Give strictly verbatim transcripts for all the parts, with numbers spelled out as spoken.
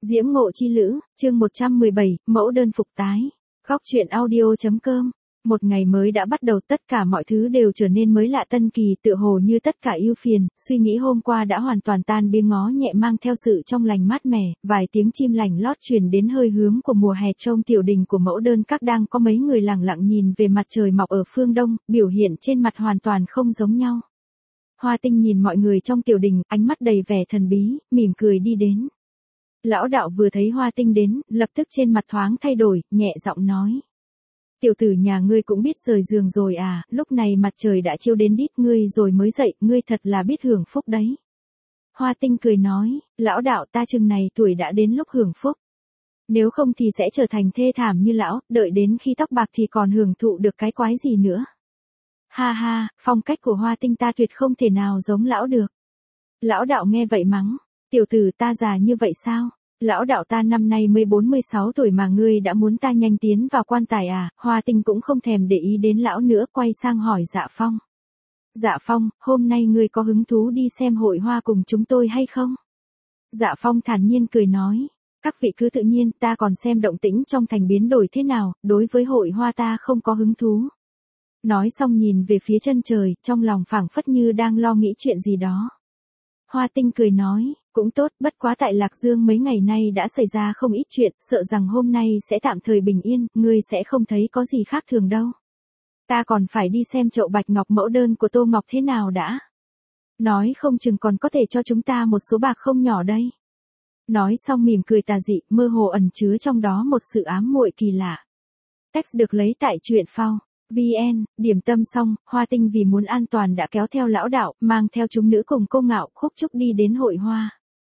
Diễm ngộ chi lữ, chương một trăm mười bảy, mẫu đơn phục tái. Góc truyện audio.com. Một ngày mới đã bắt đầu, tất cả mọi thứ đều trở nên mới lạ tân kỳ, tựa hồ như tất cả ưu phiền, suy nghĩ hôm qua đã hoàn toàn tan biến, ngó nhẹ mang theo sự trong lành mát mẻ, vài tiếng chim lành lót truyền đến hơi hướng của mùa hè. Trong tiểu đình của mẫu đơn các đang có mấy người lặng lặng nhìn về mặt trời mọc ở phương đông, biểu hiện trên mặt hoàn toàn không giống nhau. Hoa Tinh nhìn mọi người trong tiểu đình, ánh mắt đầy vẻ thần bí, mỉm cười đi đến. Lão đạo vừa thấy Hoa Tinh đến, lập tức trên mặt thoáng thay đổi, nhẹ giọng nói. Tiểu tử nhà ngươi cũng biết rời giường rồi à, lúc này mặt trời đã chiếu đến đít ngươi rồi mới dậy, ngươi thật là biết hưởng phúc đấy. Hoa Tinh cười nói, lão đạo ta chừng này tuổi đã đến lúc hưởng phúc. Nếu không thì sẽ trở thành thê thảm như lão, đợi đến khi tóc bạc thì còn hưởng thụ được cái quái gì nữa. Ha ha, phong cách của Hoa Tinh ta tuyệt không thể nào giống lão được. Lão đạo nghe vậy mắng. Tiểu tử ta già như vậy sao? Lão đạo ta năm nay mới bốn mươi sáu tuổi mà ngươi đã muốn ta nhanh tiến vào quan tài à? Hoa Tinh cũng không thèm để ý đến lão nữa, quay sang hỏi Dạ Phong. Dạ Phong, hôm nay ngươi có hứng thú đi xem hội hoa cùng chúng tôi hay không? Dạ Phong thản nhiên cười nói. Các vị cứ tự nhiên, ta còn xem động tĩnh trong thành biến đổi thế nào, đối với hội hoa ta không có hứng thú. Nói xong nhìn về phía chân trời, trong lòng phảng phất như đang lo nghĩ chuyện gì đó. Hoa Tinh cười nói, cũng tốt, bất quá tại Lạc Dương mấy ngày nay đã xảy ra không ít chuyện, sợ rằng hôm nay sẽ tạm thời bình yên, ngươi sẽ không thấy có gì khác thường đâu. Ta còn phải đi xem chậu bạch ngọc mẫu đơn của Tô Ngọc thế nào đã. Nói không chừng còn có thể cho chúng ta một số bạc không nhỏ đây. Nói xong mỉm cười tà dị, mơ hồ ẩn chứa trong đó một sự ám muội kỳ lạ. Text được lấy tại truyện phao. vê en, điểm tâm xong, Hoa Tinh vì muốn an toàn đã kéo theo lão đạo, mang theo chúng nữ cùng Cô Ngạo, Khúc Trúc đi đến hội hoa.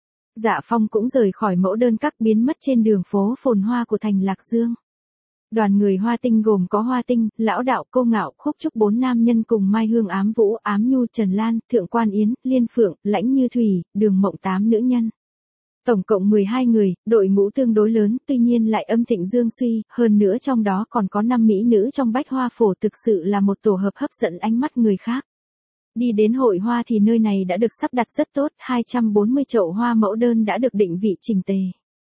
Dạ Phong cũng rời khỏi mẫu đơn các biến mất trên đường phố phồn hoa của thành Lạc Dương. Đoàn người Hoa Tinh gồm có Hoa Tinh, lão đạo, Cô Ngạo, Khúc Trúc bốn nam nhân cùng Mai Hương, Ám Vũ, Ám Nhu, Trần Lan, Thượng Quan Yến, Liên Phượng, Lãnh Như Thủy, Đường Mộng tám nữ nhân. Tổng cộng mười hai người, đội ngũ tương đối lớn, tuy nhiên lại âm thịnh dương suy, hơn nữa trong đó còn có năm mỹ nữ trong bách hoa phổ, thực sự là một tổ hợp hấp dẫn ánh mắt người khác. Đi đến hội hoa thì nơi này đã được sắp đặt rất tốt, hai trăm bốn mươi chậu hoa mẫu đơn đã được định vị chỉnh tề.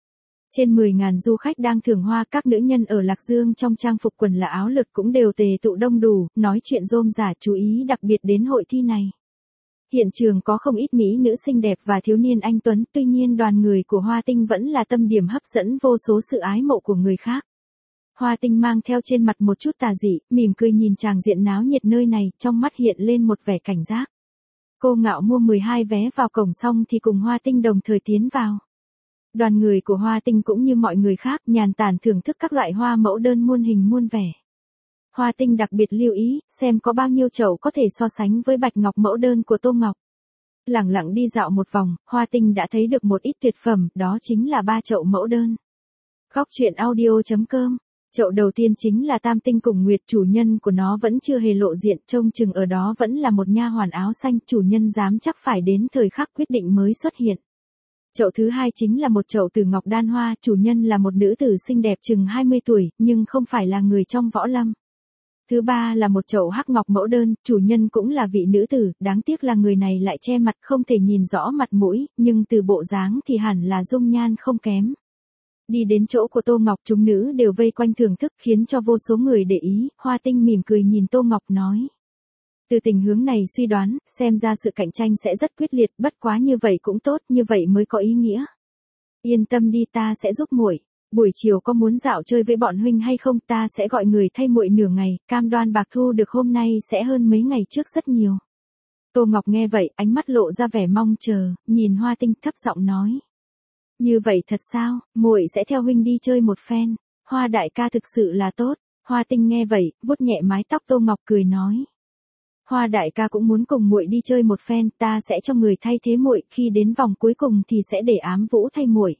Trên mười nghìn du khách đang thưởng hoa, các nữ nhân ở Lạc Dương trong trang phục quần là áo lượt cũng đều tề tụ đông đủ, nói chuyện rôm rả, chú ý đặc biệt đến hội thi này. Hiện trường có không ít mỹ nữ xinh đẹp và thiếu niên anh tuấn, tuy nhiên đoàn người của Hoa Tinh vẫn là tâm điểm hấp dẫn vô số sự ái mộ của người khác. Hoa Tinh mang theo trên mặt một chút tà dị, mỉm cười nhìn tràng diện náo nhiệt nơi này, trong mắt hiện lên một vẻ cảnh giác. Cô Ngạo mua mười hai vé vào cổng xong thì cùng Hoa Tinh đồng thời tiến vào. Đoàn người của Hoa Tinh cũng như mọi người khác, nhàn tản thưởng thức các loại hoa mẫu đơn muôn hình muôn vẻ. Hoa Tinh đặc biệt lưu ý, xem có bao nhiêu chậu có thể so sánh với bạch ngọc mẫu đơn của Tô Ngọc. Lẳng lặng đi dạo một vòng, Hoa Tinh đã thấy được một ít tuyệt phẩm, đó chính là ba chậu mẫu đơn. Góc truyện audio.com. Chậu đầu tiên chính là Tam Tinh cùng Nguyệt, chủ nhân của nó vẫn chưa hề lộ diện, trông chừng ở đó vẫn là một nha hoàn áo xanh, chủ nhân dám chắc phải đến thời khắc quyết định mới xuất hiện. Chậu thứ hai chính là một chậu từ ngọc đan hoa, chủ nhân là một nữ tử xinh đẹp chừng hai mươi tuổi, nhưng không phải là người trong võ lâm. Thứ ba là một chậu hắc ngọc mẫu đơn, chủ nhân cũng là vị nữ tử, đáng tiếc là người này lại che mặt, không thể nhìn rõ mặt mũi, nhưng từ bộ dáng thì hẳn là dung nhan không kém. Đi đến chỗ của Tô Ngọc, chúng nữ đều vây quanh thưởng thức, khiến cho vô số người để ý. Hoa Tinh mỉm cười nhìn Tô Ngọc nói. Từ tình hướng này suy đoán, xem ra sự cạnh tranh sẽ rất quyết liệt, bất quá như vậy cũng tốt, như vậy mới có ý nghĩa. Yên tâm đi, ta sẽ giúp muội. Buổi chiều có muốn dạo chơi với bọn huynh hay không, ta sẽ gọi người thay muội nửa ngày, cam đoan bạc thu được hôm nay sẽ hơn mấy ngày trước rất nhiều. Tô Ngọc nghe vậy, ánh mắt lộ ra vẻ mong chờ, nhìn Hoa Tinh thấp giọng nói. Như vậy thật sao, muội sẽ theo huynh đi chơi một phen, Hoa đại ca thực sự là tốt. Hoa Tinh nghe vậy, vuốt nhẹ mái tóc Tô Ngọc cười nói. Hoa đại ca cũng muốn cùng muội đi chơi một phen, ta sẽ cho người thay thế muội, khi đến vòng cuối cùng thì sẽ để Ám Vũ thay muội.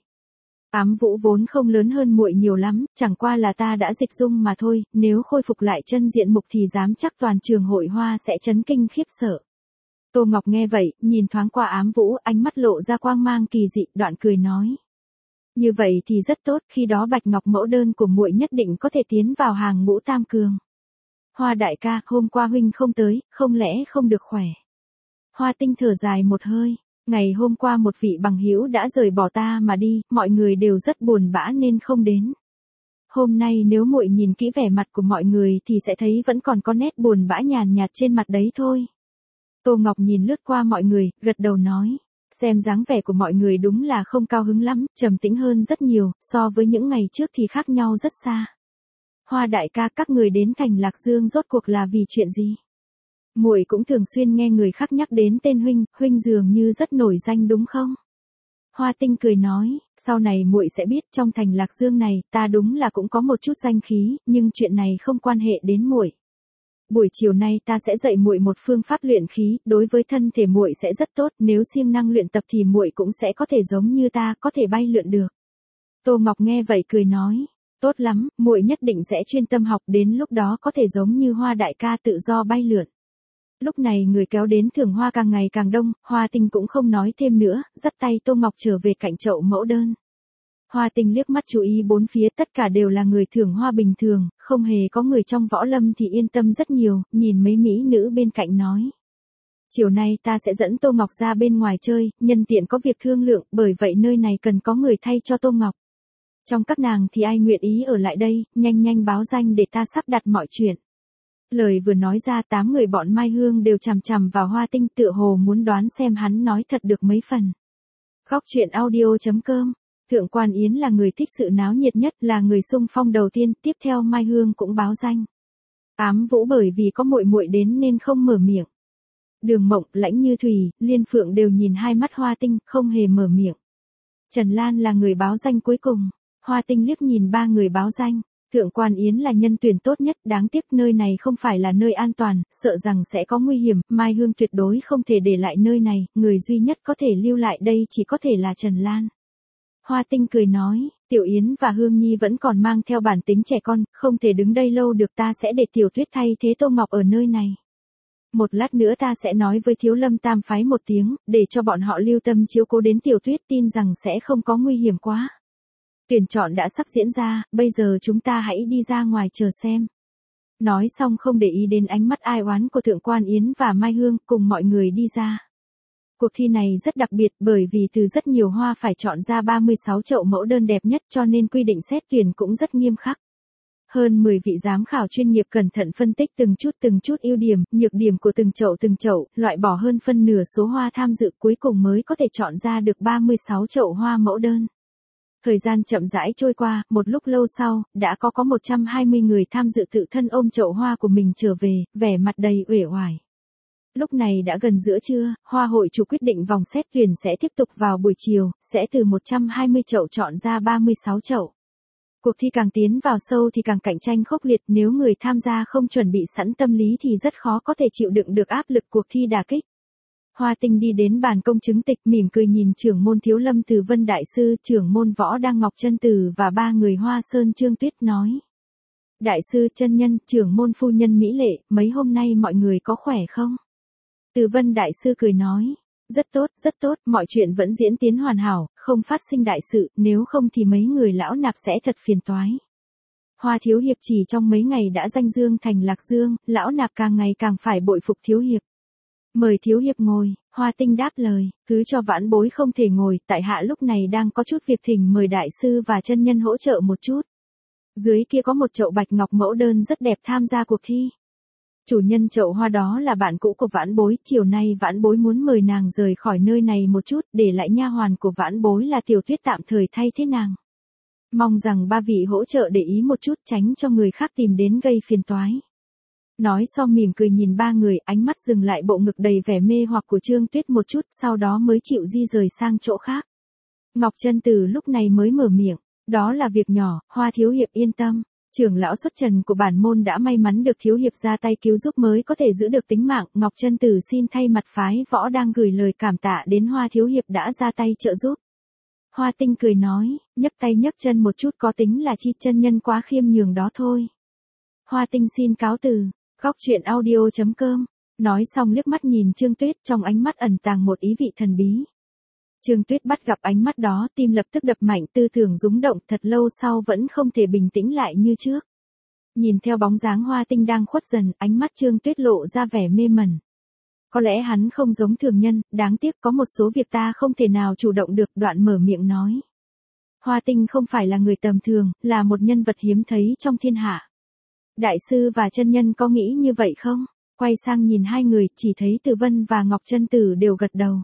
Ám Vũ vốn không lớn hơn muội nhiều lắm, chẳng qua là ta đã dịch dung mà thôi, nếu khôi phục lại chân diện mục thì dám chắc toàn trường hội hoa sẽ chấn kinh khiếp sợ. Tô Ngọc nghe vậy, nhìn thoáng qua Ám Vũ, ánh mắt lộ ra quang mang kỳ dị, đoạn cười nói. Như vậy thì rất tốt, khi đó bạch ngọc mẫu đơn của muội nhất định có thể tiến vào hàng ngũ tam cường. Hoa đại ca, hôm qua huynh không tới, không lẽ không được khỏe? Hoa Tinh thở dài một hơi. Ngày hôm qua một vị bằng hữu đã rời bỏ ta mà đi, mọi người đều rất buồn bã nên không đến. Hôm nay nếu muội nhìn kỹ vẻ mặt của mọi người thì sẽ thấy vẫn còn có nét buồn bã nhàn nhạt trên mặt đấy thôi. Tô Ngọc nhìn lướt qua mọi người, gật đầu nói. Xem dáng vẻ của mọi người đúng là không cao hứng lắm, trầm tĩnh hơn rất nhiều, so với những ngày trước thì khác nhau rất xa. Hoa đại ca, các người đến thành Lạc Dương rốt cuộc là vì chuyện gì? Muội cũng thường xuyên nghe người khác nhắc đến tên huynh, huynh dường như rất nổi danh đúng không? Hoa Tinh cười nói, sau này muội sẽ biết, trong thành Lạc Dương này, ta đúng là cũng có một chút danh khí, nhưng chuyện này không quan hệ đến muội. Buổi chiều nay ta sẽ dạy muội một phương pháp luyện khí, đối với thân thể muội sẽ rất tốt, nếu siêng năng luyện tập thì muội cũng sẽ có thể giống như ta, có thể bay lượn được. Tô Ngọc nghe vậy cười nói, tốt lắm, muội nhất định sẽ chuyên tâm học, đến lúc đó có thể giống như Hoa đại ca tự do bay lượn. Lúc này người kéo đến thưởng hoa càng ngày càng đông, Hoa Tinh cũng không nói thêm nữa, dắt tay Tô Ngọc trở về cạnh chậu mẫu đơn. Hoa Tinh liếc mắt chú ý bốn phía, tất cả đều là người thưởng hoa bình thường, không hề có người trong võ lâm thì yên tâm rất nhiều, nhìn mấy mỹ nữ bên cạnh nói. Chiều nay ta sẽ dẫn Tô Ngọc ra bên ngoài chơi, nhân tiện có việc thương lượng, bởi vậy nơi này cần có người thay cho Tô Ngọc. Trong các nàng thì ai nguyện ý ở lại đây, nhanh nhanh báo danh để ta sắp đặt mọi chuyện. Lời vừa nói ra, tám người bọn Mai Hương đều chằm chằm vào Hoa Tinh, tựa hồ muốn đoán xem hắn nói thật được mấy phần. Góc truyện audio chấm com. Thượng Quan Yến là người thích sự náo nhiệt nhất, là người xung phong đầu tiên, tiếp theo Mai Hương cũng báo danh. Ám Vũ bởi vì có muội muội đến nên không mở miệng. Đường Mộng, Lãnh Như Thủy, Liên Phượng đều nhìn hai mắt Hoa Tinh, không hề mở miệng. Trần Lan là người báo danh cuối cùng. Hoa Tinh liếc nhìn ba người báo danh. Thượng Quan Yến là nhân tuyển tốt nhất, đáng tiếc nơi này không phải là nơi an toàn, sợ rằng sẽ có nguy hiểm, Mai Hương tuyệt đối không thể để lại nơi này, người duy nhất có thể lưu lại đây chỉ có thể là Trần Lan. Hoa Tinh cười nói, Tiểu Yến và Hương Nhi vẫn còn mang theo bản tính trẻ con, không thể đứng đây lâu được, ta sẽ để Tiểu Tuyết thay thế Tô Ngọc ở nơi này. Một lát nữa ta sẽ nói với Thiếu Lâm Tam phái một tiếng, để cho bọn họ lưu tâm chiếu cố đến Tiểu Tuyết, tin rằng sẽ không có nguy hiểm quá. Tuyển chọn đã sắp diễn ra, bây giờ chúng ta hãy đi ra ngoài chờ xem. Nói xong không để ý đến ánh mắt ai oán của Thượng Quan Yến và Mai Hương, cùng mọi người đi ra. Cuộc thi này rất đặc biệt bởi vì từ rất nhiều hoa phải chọn ra ba mươi sáu chậu mẫu đơn đẹp nhất, cho nên quy định xét tuyển cũng rất nghiêm khắc. Hơn mười vị giám khảo chuyên nghiệp cẩn thận phân tích từng chút từng chút ưu điểm, nhược điểm của từng chậu từng chậu, loại bỏ hơn phân nửa số hoa tham dự, cuối cùng mới có thể chọn ra được ba mươi sáu chậu hoa mẫu đơn. Thời gian chậm rãi trôi qua, một lúc lâu sau, đã có có một trăm hai mươi người tham dự tự thân ôm chậu hoa của mình trở về, vẻ mặt đầy uể oải. Lúc này đã gần giữa trưa, Hoa hội chủ quyết định vòng xét tuyển sẽ tiếp tục vào buổi chiều, sẽ từ một trăm hai mươi chậu chọn ra ba mươi sáu chậu. Cuộc thi càng tiến vào sâu thì càng cạnh tranh khốc liệt, nếu người tham gia không chuẩn bị sẵn tâm lý thì rất khó có thể chịu đựng được áp lực cuộc thi đả kích. Hoa Tinh đi đến bàn công chứng tịch, mỉm cười nhìn trưởng môn Thiếu Lâm Từ Vân Đại Sư, trưởng môn Võ Đăng Ngọc Chân Tử và ba người Hoa Sơn Trương Tuyết nói. Đại sư, chân nhân, trưởng môn phu nhân Mỹ Lệ, mấy hôm nay mọi người có khỏe không? Từ Vân Đại Sư cười nói. Rất tốt, rất tốt, mọi chuyện vẫn diễn tiến hoàn hảo, không phát sinh đại sự, nếu không thì mấy người lão nạp sẽ thật phiền toái. Hoa Thiếu Hiệp chỉ trong mấy ngày đã danh dương thành Lạc Dương, lão nạp càng ngày càng phải bội phục Thiếu Hiệp. Mời Thiếu Hiệp ngồi, Hoa Tinh đáp lời, cứ cho vãn bối không thể ngồi, tại hạ lúc này đang có chút việc, thỉnh mời đại sư và chân nhân hỗ trợ một chút. Dưới kia có một chậu bạch ngọc mẫu đơn rất đẹp tham gia cuộc thi. Chủ nhân chậu hoa đó là bạn cũ của vãn bối, chiều nay vãn bối muốn mời nàng rời khỏi nơi này một chút, để lại nha hoàn của vãn bối là Tiểu Tuyết tạm thời thay thế nàng. Mong rằng ba vị hỗ trợ để ý một chút, tránh cho người khác tìm đến gây phiền toái. Nói xong mỉm cười nhìn ba người, ánh mắt dừng lại bộ ngực đầy vẻ mê hoặc của Trương Tuyết một chút, sau đó mới chịu di rời sang chỗ khác. Ngọc Chân Tử lúc này mới mở miệng, đó là việc nhỏ, Hoa Thiếu Hiệp yên tâm. Trưởng lão xuất trần của bản môn đã may mắn được Thiếu Hiệp ra tay cứu giúp mới có thể giữ được tính mạng, Ngọc Chân Tử xin thay mặt phái Võ đang gửi lời cảm tạ đến Hoa Thiếu Hiệp đã ra tay trợ giúp. Hoa Tinh cười nói, nhấc tay nhấc chân một chút có tính là chi, chân nhân quá khiêm nhường đó thôi. Hoa Tinh xin cáo từ. Góc truyện audio chấm com. Nói xong liếc mắt nhìn Trương Tuyết, trong ánh mắt ẩn tàng một ý vị thần bí. Trương Tuyết bắt gặp ánh mắt đó, tim lập tức đập mạnh, tư tưởng rúng động, thật lâu sau vẫn không thể bình tĩnh lại như trước. Nhìn theo bóng dáng Hoa Tinh đang khuất dần, ánh mắt Trương Tuyết lộ ra vẻ mê mẩn. Có lẽ hắn không giống thường nhân, đáng tiếc có một số việc ta không thể nào chủ động được, đoạn mở miệng nói. Hoa Tinh không phải là người tầm thường, là một nhân vật hiếm thấy trong thiên hạ. Đại sư và chân nhân có nghĩ như vậy không? Quay sang nhìn hai người, chỉ thấy Từ Vân và Ngọc Chân Tử đều gật đầu.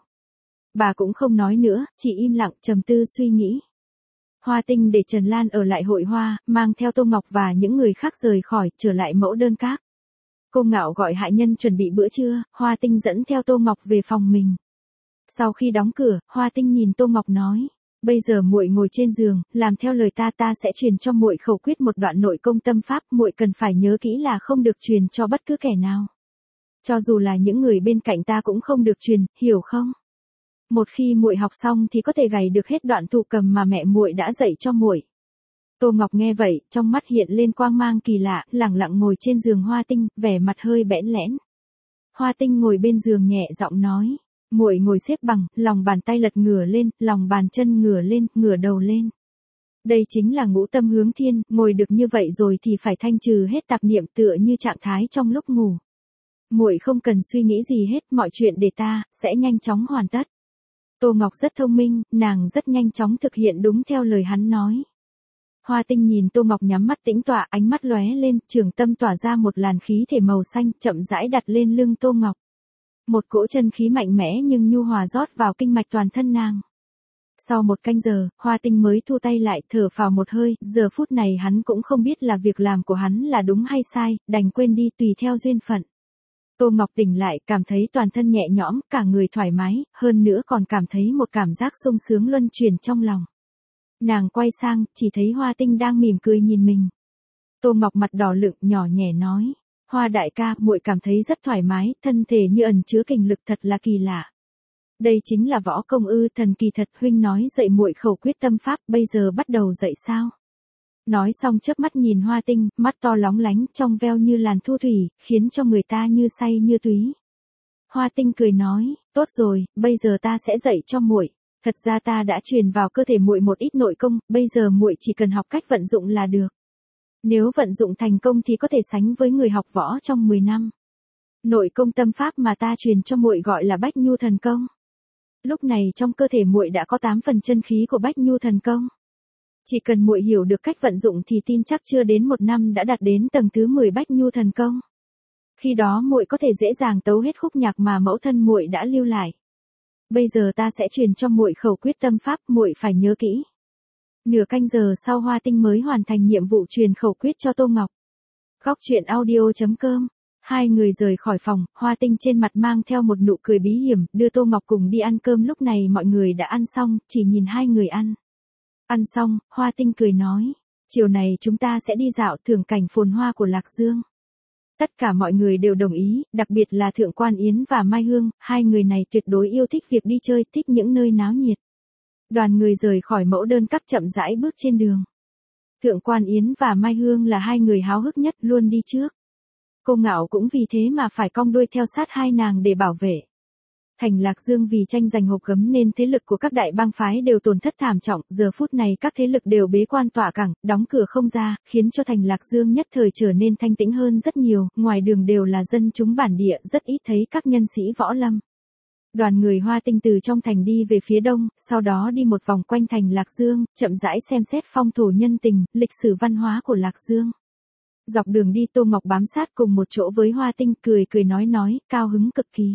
Bà cũng không nói nữa, chỉ im lặng trầm tư suy nghĩ. Hoa Tinh để Trần Lan ở lại hội hoa, mang theo Tô Ngọc và những người khác rời khỏi, trở lại mẫu đơn các. Cô Ngạo gọi hạ nhân chuẩn bị bữa trưa, Hoa Tinh dẫn theo Tô Ngọc về phòng mình. Sau khi đóng cửa, Hoa Tinh nhìn Tô Ngọc nói, bây giờ muội ngồi trên giường, làm theo lời ta, ta sẽ truyền cho muội khẩu quyết một đoạn nội công tâm pháp, muội cần phải nhớ kỹ là không được truyền cho bất cứ kẻ nào. Cho dù là những người bên cạnh ta cũng không được truyền, hiểu không? Một khi muội học xong thì có thể gảy được hết đoạn thụ cầm mà mẹ muội đã dạy cho muội. Tô Ngọc nghe vậy, trong mắt hiện lên quang mang kỳ lạ, lẳng lặng ngồi trên giường Hoa Tinh, vẻ mặt hơi bẽn lẽn. Hoa Tinh ngồi bên giường nhẹ giọng nói, muội ngồi xếp bằng, lòng bàn tay lật ngửa lên, lòng bàn chân ngửa lên, ngửa đầu lên. Đây chính là ngũ tâm hướng thiên, ngồi được như vậy rồi thì phải thanh trừ hết tạp niệm tựa như trạng thái trong lúc ngủ. Muội không cần suy nghĩ gì hết, mọi chuyện để ta, sẽ nhanh chóng hoàn tất. Tô Ngọc rất thông minh, nàng rất nhanh chóng thực hiện đúng theo lời hắn nói. Hoa Tinh nhìn Tô Ngọc nhắm mắt tĩnh tọa, ánh mắt lóe lên, trường tâm tỏa ra một làn khí thể màu xanh, chậm rãi đặt lên lưng Tô Ngọc. Một cỗ chân khí mạnh mẽ nhưng nhu hòa rót vào kinh mạch toàn thân nàng. Sau một canh giờ, Hoa Tinh mới thu tay lại, thở phào một hơi, giờ phút này hắn cũng không biết là việc làm của hắn là đúng hay sai, đành quên đi tùy theo duyên phận. Tô Ngọc tỉnh lại, cảm thấy toàn thân nhẹ nhõm, cả người thoải mái, hơn nữa còn cảm thấy một cảm giác sung sướng luân chuyển trong lòng. Nàng quay sang, chỉ thấy Hoa Tinh đang mỉm cười nhìn mình. Tô Ngọc mặt đỏ lựng, nhỏ nhẹ nói, Hoa đại ca, muội cảm thấy rất thoải mái, thân thể như ẩn chứa kình lực, thật là kỳ lạ. Đây chính là võ công ư? Thần kỳ thật, huynh nói dạy muội khẩu quyết tâm pháp, bây giờ bắt đầu dạy sao? Nói xong chớp mắt nhìn Hoa Tinh, mắt to lóng lánh, trong veo như làn thu thủy, khiến cho người ta như say như túy. Hoa Tinh cười nói, tốt rồi, bây giờ ta sẽ dạy cho muội. Thật ra ta đã truyền vào cơ thể muội một ít nội công, bây giờ muội chỉ cần học cách vận dụng là được. Nếu vận dụng thành công thì có thể sánh với người học võ trong mười năm. Nội công tâm pháp mà ta truyền cho muội gọi là Bách Nhu thần công. Lúc này trong cơ thể muội đã có tám phần chân khí của Bách Nhu thần công. Chỉ cần muội hiểu được cách vận dụng thì tin chắc chưa đến một năm đã đạt đến tầng thứ mười Bách Nhu thần công. Khi đó muội có thể dễ dàng tấu hết khúc nhạc mà mẫu thân muội đã lưu lại. Bây giờ ta sẽ truyền cho muội khẩu quyết tâm pháp, muội phải nhớ kỹ. Nửa canh giờ sau Hoa Tinh mới hoàn thành nhiệm vụ truyền khẩu quyết cho Tô Ngọc. Góc truyện audio chấm com. Hai người rời khỏi phòng, Hoa Tinh trên mặt mang theo một nụ cười bí hiểm, đưa Tô Ngọc cùng đi ăn cơm. Lúc này mọi người đã ăn xong, chỉ nhìn hai người ăn. Ăn xong, Hoa Tinh cười nói, chiều này chúng ta sẽ đi dạo thưởng cảnh phồn hoa của Lạc Dương. Tất cả mọi người đều đồng ý, đặc biệt là Thượng Quan Yến và Mai Hương, hai người này tuyệt đối yêu thích việc đi chơi, thích những nơi náo nhiệt. Đoàn người rời khỏi mẫu đơn các chậm rãi bước trên đường. Thượng Quan Yến và Mai Hương là hai người háo hức nhất, luôn đi trước. Cô Ngạo cũng vì thế mà phải cong đuôi theo sát hai nàng để bảo vệ. Thành Lạc Dương vì tranh giành hộp gấm nên thế lực của các đại bang phái đều tổn thất thảm trọng, giờ phút này các thế lực đều bế quan tỏa cảng, đóng cửa không ra, khiến cho Thành Lạc Dương nhất thời trở nên thanh tĩnh hơn rất nhiều, ngoài đường đều là dân chúng bản địa, rất ít thấy các nhân sĩ võ lâm. Đoàn người Hoa Tinh từ trong thành đi về phía đông, sau đó đi một vòng quanh Thành Lạc Dương, chậm rãi xem xét phong thổ nhân tình, lịch sử văn hóa của Lạc Dương. Dọc đường đi Tô Ngọc bám sát cùng một chỗ với Hoa Tinh, cười cười nói nói, cao hứng cực kỳ.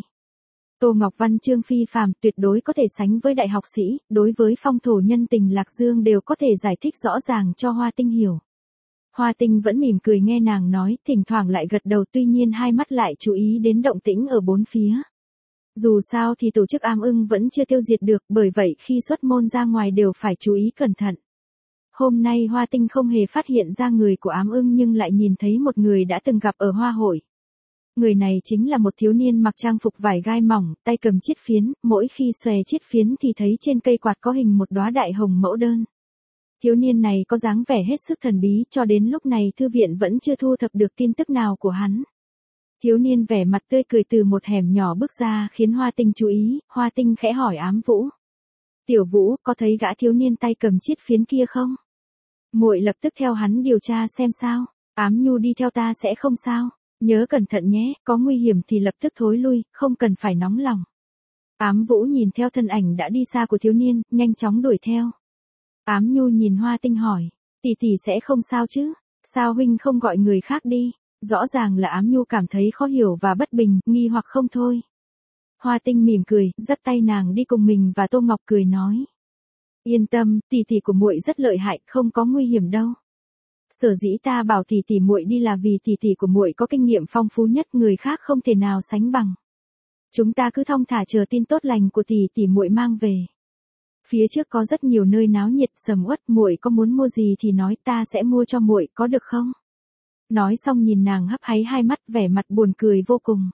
Tô Ngọc văn chương phi phàm, tuyệt đối có thể sánh với đại học sĩ, đối với phong thổ nhân tình Lạc Dương đều có thể giải thích rõ ràng cho Hoa Tinh hiểu. Hoa Tinh vẫn mỉm cười nghe nàng nói, thỉnh thoảng lại gật đầu, tuy nhiên hai mắt lại chú ý đến động tĩnh ở bốn phía. Dù sao thì tổ chức Ám Ưng vẫn chưa tiêu diệt được, bởi vậy khi xuất môn ra ngoài đều phải chú ý cẩn thận. Hôm nay Hoa Tinh không hề phát hiện ra người của Ám Ưng nhưng lại nhìn thấy một người đã từng gặp ở hoa hội. Người này chính là một thiếu niên mặc trang phục vải gai mỏng, tay cầm chiết phiến, mỗi khi xòe chiết phiến thì thấy trên cây quạt có hình một đóa đại hồng mẫu đơn. Thiếu niên này có dáng vẻ hết sức thần bí, cho đến lúc này thư viện vẫn chưa thu thập được tin tức nào của hắn. Thiếu niên vẻ mặt tươi cười từ một hẻm nhỏ bước ra khiến Hoa Tinh chú ý, Hoa Tinh khẽ hỏi Ám Vũ. Tiểu Vũ, có thấy gã thiếu niên tay cầm chiết phiến kia không? Muội lập tức theo hắn điều tra xem sao. Ám Nhu đi theo ta sẽ không sao. Nhớ cẩn thận nhé, có nguy hiểm thì lập tức thối lui, không cần phải nóng lòng. Ám Vũ nhìn theo thân ảnh đã đi xa của thiếu niên, nhanh chóng đuổi theo. Ám Nhu nhìn Hoa Tinh hỏi, tỷ tỷ sẽ không sao chứ? Sao huynh không gọi người khác đi? Rõ ràng là Ám Nhu cảm thấy khó hiểu và bất bình, nghi hoặc không thôi. Hoa Tinh mỉm cười, dắt tay nàng đi cùng mình và Tô Ngọc cười nói. Yên tâm, tỷ tỷ của muội rất lợi hại, không có nguy hiểm đâu. Sở dĩ ta bảo tỷ tỷ muội đi là vì tỷ tỷ của muội có kinh nghiệm phong phú nhất, người khác không thể nào sánh bằng. Chúng ta cứ thong thả chờ tin tốt lành của tỷ tỷ muội mang về. Phía trước có rất nhiều nơi náo nhiệt sầm uất, muội có muốn mua gì thì nói, ta sẽ mua cho muội, có được không? Nói xong nhìn nàng hấp háy hai mắt, vẻ mặt buồn cười vô cùng.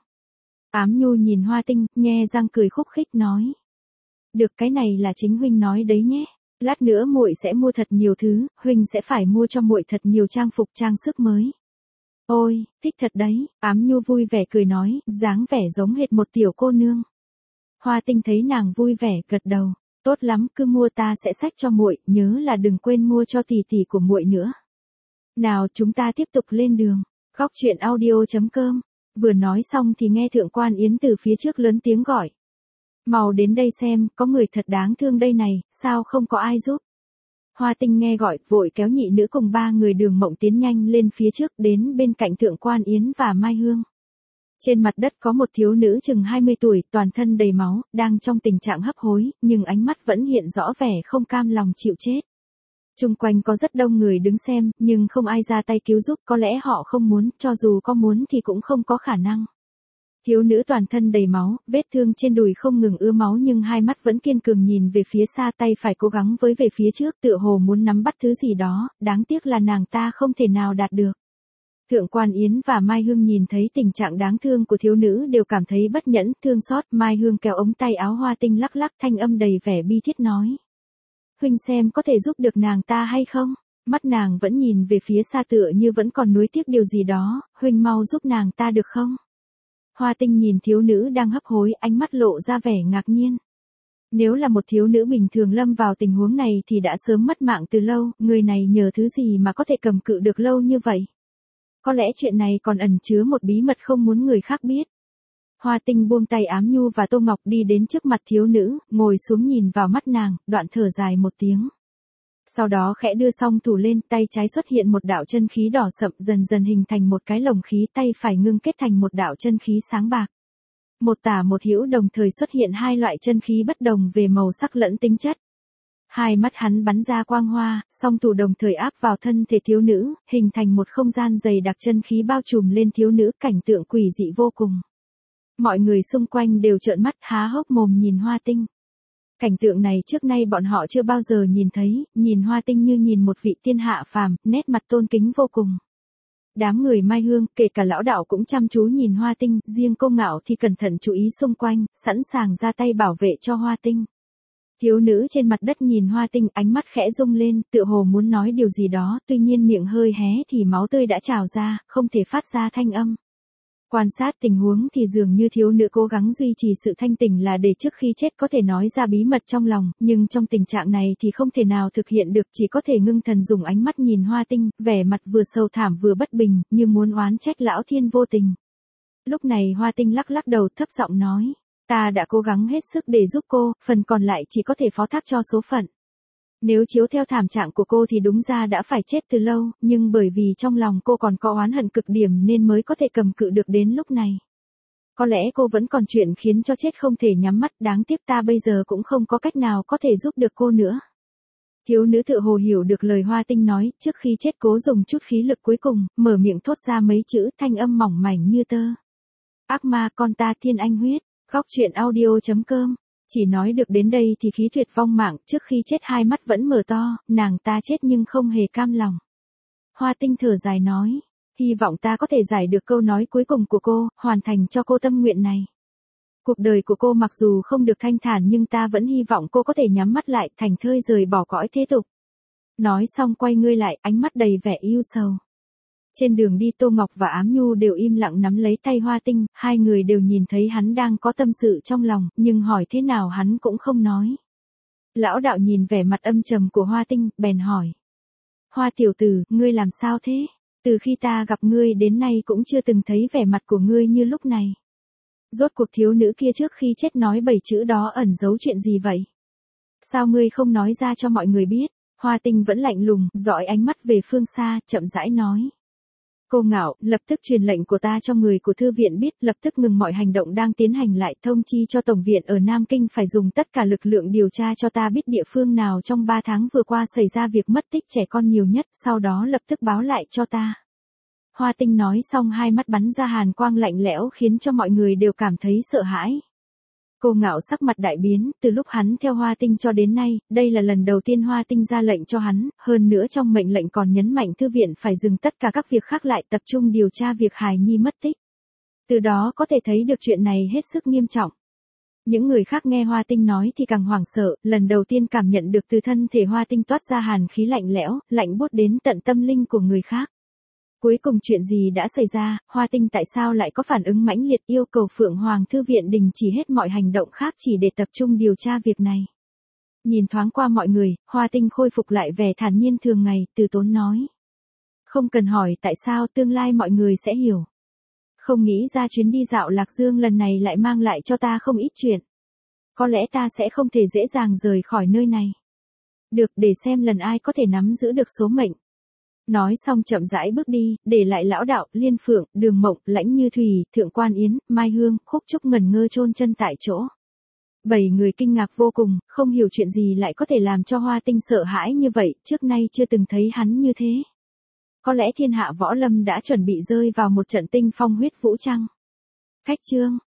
Ám Nhu nhìn Hoa Tinh, nhe răng cười khúc khích nói. Được, cái này là chính huynh nói đấy nhé. Lát nữa muội sẽ mua thật nhiều thứ, huynh sẽ phải mua cho muội thật nhiều trang phục trang sức mới. Ôi, thích thật đấy, Ám Nhu vui vẻ cười nói, dáng vẻ giống hệt một tiểu cô nương. Hoa Tinh thấy nàng vui vẻ, gật đầu, tốt lắm, cứ mua, ta sẽ xách cho muội, nhớ là đừng quên mua cho tỷ tỷ của muội nữa. Nào, chúng ta tiếp tục lên đường. Góc truyện audio chấm com. Vừa nói xong thì nghe Thượng Quan Yến từ phía trước lớn tiếng gọi. Mau đến đây xem, có người thật đáng thương đây này, sao không có ai giúp? Hoa Tinh nghe gọi, vội kéo nhị nữ cùng ba người Đường Mộng tiến nhanh lên phía trước, đến bên cạnh Thượng Quan Yến và Mai Hương. Trên mặt đất có một thiếu nữ chừng hai mươi tuổi, toàn thân đầy máu, đang trong tình trạng hấp hối, nhưng ánh mắt vẫn hiện rõ vẻ không cam lòng chịu chết. Chung quanh có rất đông người đứng xem, nhưng không ai ra tay cứu giúp, có lẽ họ không muốn, cho dù có muốn thì cũng không có khả năng. Thiếu nữ toàn thân đầy máu, vết thương trên đùi không ngừng ứa máu nhưng hai mắt vẫn kiên cường nhìn về phía xa, tay phải cố gắng với về phía trước, tựa hồ muốn nắm bắt thứ gì đó, đáng tiếc là nàng ta không thể nào đạt được. Thượng Quan Yến và Mai Hương nhìn thấy tình trạng đáng thương của thiếu nữ đều cảm thấy bất nhẫn, thương xót. Mai Hương kéo ống tay áo Hoa Tinh lắc lắc, thanh âm đầy vẻ bi thiết nói. Huynh xem có thể giúp được nàng ta hay không? Mắt nàng vẫn nhìn về phía xa tựa như vẫn còn nuối tiếc điều gì đó, huynh mau giúp nàng ta được không? Hoa Tinh nhìn thiếu nữ đang hấp hối, ánh mắt lộ ra vẻ ngạc nhiên. Nếu là một thiếu nữ bình thường lâm vào tình huống này thì đã sớm mất mạng từ lâu, người này nhờ thứ gì mà có thể cầm cự được lâu như vậy? Có lẽ chuyện này còn ẩn chứa một bí mật không muốn người khác biết. Hoa Tinh buông tay Ám Nhu và Tô Ngọc đi đến trước mặt thiếu nữ, ngồi xuống nhìn vào mắt nàng, đoạn thở dài một tiếng. Sau đó khẽ đưa song thủ lên, tay trái xuất hiện một đạo chân khí đỏ sậm, dần dần hình thành một cái lồng khí, tay phải ngưng kết thành một đạo chân khí sáng bạc. Một tả một hữu đồng thời xuất hiện hai loại chân khí bất đồng về màu sắc lẫn tính chất. Hai mắt hắn bắn ra quang hoa, song thủ đồng thời áp vào thân thể thiếu nữ, hình thành một không gian dày đặc chân khí bao trùm lên thiếu nữ, cảnh tượng quỷ dị vô cùng. Mọi người xung quanh đều trợn mắt há hốc mồm nhìn Hoa Tinh. Cảnh tượng này trước nay bọn họ chưa bao giờ nhìn thấy, nhìn Hoa Tinh như nhìn một vị tiên hạ phàm, nét mặt tôn kính vô cùng. Đám người Mai Hương, kể cả lão đạo cũng chăm chú nhìn Hoa Tinh, riêng Cô Ngạo thì cẩn thận chú ý xung quanh, sẵn sàng ra tay bảo vệ cho Hoa Tinh. Thiếu nữ trên mặt đất nhìn Hoa Tinh, ánh mắt khẽ rung lên, tựa hồ muốn nói điều gì đó, tuy nhiên miệng hơi hé thì máu tươi đã trào ra, không thể phát ra thanh âm. Quan sát tình huống thì dường như thiếu nữ cố gắng duy trì sự thanh tỉnh là để trước khi chết có thể nói ra bí mật trong lòng, nhưng trong tình trạng này thì không thể nào thực hiện được, chỉ có thể ngưng thần dùng ánh mắt nhìn Hoa Tinh, vẻ mặt vừa sầu thảm vừa bất bình, như muốn oán trách lão thiên vô tình. Lúc này Hoa Tinh lắc lắc đầu thấp giọng nói, ta đã cố gắng hết sức để giúp cô, phần còn lại chỉ có thể phó thác cho số phận. Nếu chiếu theo thảm trạng của cô thì đúng ra đã phải chết từ lâu, nhưng bởi vì trong lòng cô còn có oán hận cực điểm nên mới có thể cầm cự được đến lúc này. Có lẽ cô vẫn còn chuyện khiến cho chết không thể nhắm mắt, đáng tiếc ta bây giờ cũng không có cách nào có thể giúp được cô nữa. Thiếu nữ tựa hồ hiểu được lời Hoa Tinh nói, trước khi chết cố dùng chút khí lực cuối cùng, mở miệng thốt ra mấy chữ, thanh âm mỏng mảnh như tơ. Ác ma con ta thiên anh huyết, góc truyện audio chấm com. Chỉ nói được đến đây thì khí tuyệt vong mạng, trước khi chết hai mắt vẫn mở to, nàng ta chết nhưng không hề cam lòng. Hoa Tinh thở dài nói, hy vọng ta có thể giải được câu nói cuối cùng của cô, hoàn thành cho cô tâm nguyện này. Cuộc đời của cô mặc dù không được thanh thản nhưng ta vẫn hy vọng cô có thể nhắm mắt lại, thành thơi rời bỏ cõi thế tục. Nói xong quay ngươi lại, ánh mắt đầy vẻ yêu sầu. Trên đường đi Tô Ngọc và Ám Nhu đều im lặng nắm lấy tay Hoa Tinh, hai người đều nhìn thấy hắn đang có tâm sự trong lòng, nhưng hỏi thế nào hắn cũng không nói. Lão đạo nhìn vẻ mặt âm trầm của Hoa Tinh, bèn hỏi. Hoa tiểu tử, ngươi làm sao thế? Từ khi ta gặp ngươi đến nay cũng chưa từng thấy vẻ mặt của ngươi như lúc này. Rốt cuộc thiếu nữ kia trước khi chết nói bảy chữ đó ẩn giấu chuyện gì vậy? Sao ngươi không nói ra cho mọi người biết? Hoa Tinh vẫn lạnh lùng, dõi ánh mắt về phương xa, chậm rãi nói. Cô Ngạo, lập tức truyền lệnh của ta cho người của thư viện biết, lập tức ngừng mọi hành động đang tiến hành lại, thông chi cho Tổng viện ở Nam Kinh phải dùng tất cả lực lượng điều tra cho ta biết địa phương nào trong ba tháng vừa qua xảy ra việc mất tích trẻ con nhiều nhất, sau đó lập tức báo lại cho ta. Hoa Tinh nói xong hai mắt bắn ra hàn quang lạnh lẽo khiến cho mọi người đều cảm thấy sợ hãi. Cô Ngạo sắc mặt đại biến, từ lúc hắn theo Hoa Tinh cho đến nay, đây là lần đầu tiên Hoa Tinh ra lệnh cho hắn, hơn nữa trong mệnh lệnh còn nhấn mạnh thư viện phải dừng tất cả các việc khác lại tập trung điều tra việc hài nhi mất tích. Từ đó có thể thấy được chuyện này hết sức nghiêm trọng. Những người khác nghe Hoa Tinh nói thì càng hoảng sợ, lần đầu tiên cảm nhận được từ thân thể Hoa Tinh toát ra hàn khí lạnh lẽo, lạnh buốt đến tận tâm linh của người khác. Cuối cùng chuyện gì đã xảy ra, Hoa Tinh tại sao lại có phản ứng mãnh liệt yêu cầu Phượng Hoàng Thư viện đình chỉ hết mọi hành động khác chỉ để tập trung điều tra việc này. Nhìn thoáng qua mọi người, Hoa Tinh khôi phục lại vẻ thản nhiên thường ngày, từ tốn nói. Không cần hỏi tại sao, tương lai mọi người sẽ hiểu. Không nghĩ ra chuyến đi dạo Lạc Dương lần này lại mang lại cho ta không ít chuyện. Có lẽ ta sẽ không thể dễ dàng rời khỏi nơi này. Được, để xem lần ai có thể nắm giữ được số mệnh. Nói xong chậm rãi bước đi, để lại Lão Đạo, Liên Phượng, Đường Mộng, Lãnh Như Thủy, Thượng Quan Yến, Mai Hương, Khúc Trúc ngẩn ngơ chôn chân tại chỗ. Bảy người kinh ngạc vô cùng, không hiểu chuyện gì lại có thể làm cho Hoa Tinh sợ hãi như vậy, trước nay chưa từng thấy hắn như thế. Có lẽ thiên hạ võ lâm đã chuẩn bị rơi vào một trận tinh phong huyết vũ chăng? Cách chương